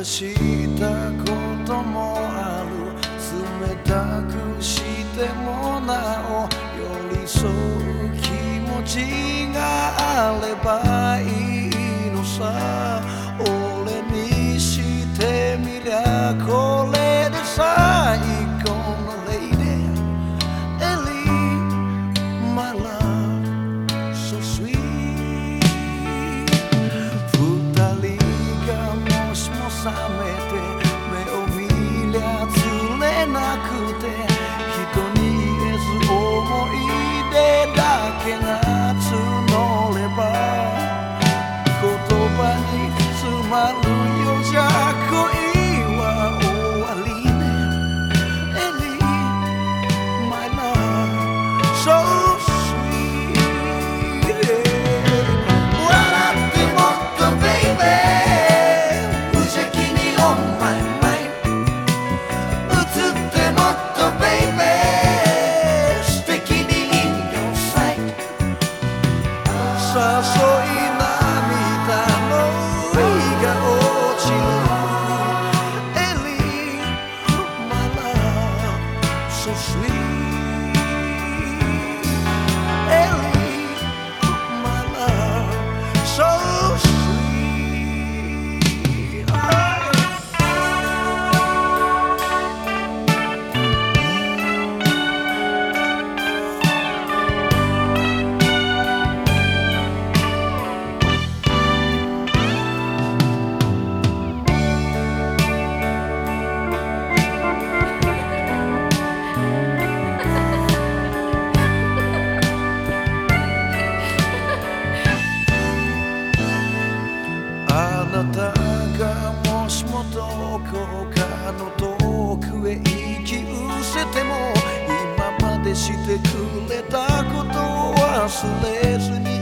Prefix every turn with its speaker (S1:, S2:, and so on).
S1: したこともある。冷たくしてもなお寄り添う気持ちがあればいいのさ。俺にしてみりゃこれで最高のレイディEllie my love so sweet。 二人がもしも覚めて目を見りゃ釣れなくて人に言えず思い出だけが募れば言葉に詰まるようじゃ恋は終わりね Ellie my love so sweet。 笑ってもっと baby 無邪気に on my mind 映ってもっと baby 素敵に in your sight。 誘い涙の日が落ちる Ellie my love so sweet。 Ellie my love so sweet。 あなたがもしもどこかの遠くへ行き失せても今までしてくれたことを忘れずに